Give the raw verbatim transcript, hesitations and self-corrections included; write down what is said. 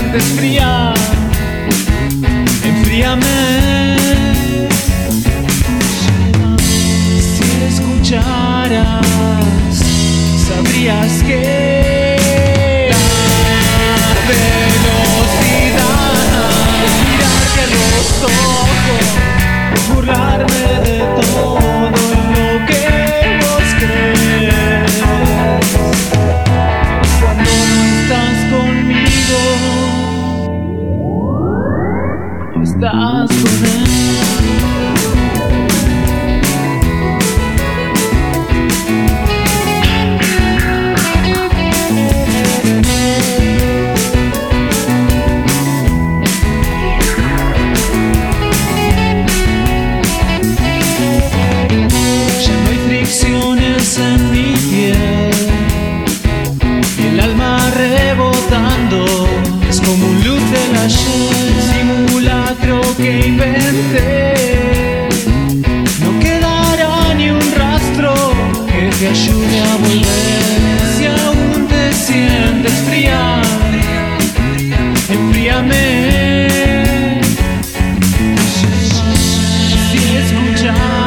sientes fría, enfríame. Si escucharas, sabrías que la velocidad, mirarte a los ojos, burlarme de todo lo que vos crees. Cuando no estás conmigo, estás con él. En mi piel y el alma rebotando es como un luz del ayer, simulacro que inventé. No quedará ni un rastro que te ayude a volver. Si aún te sientes fría, enfríame. Si escuchas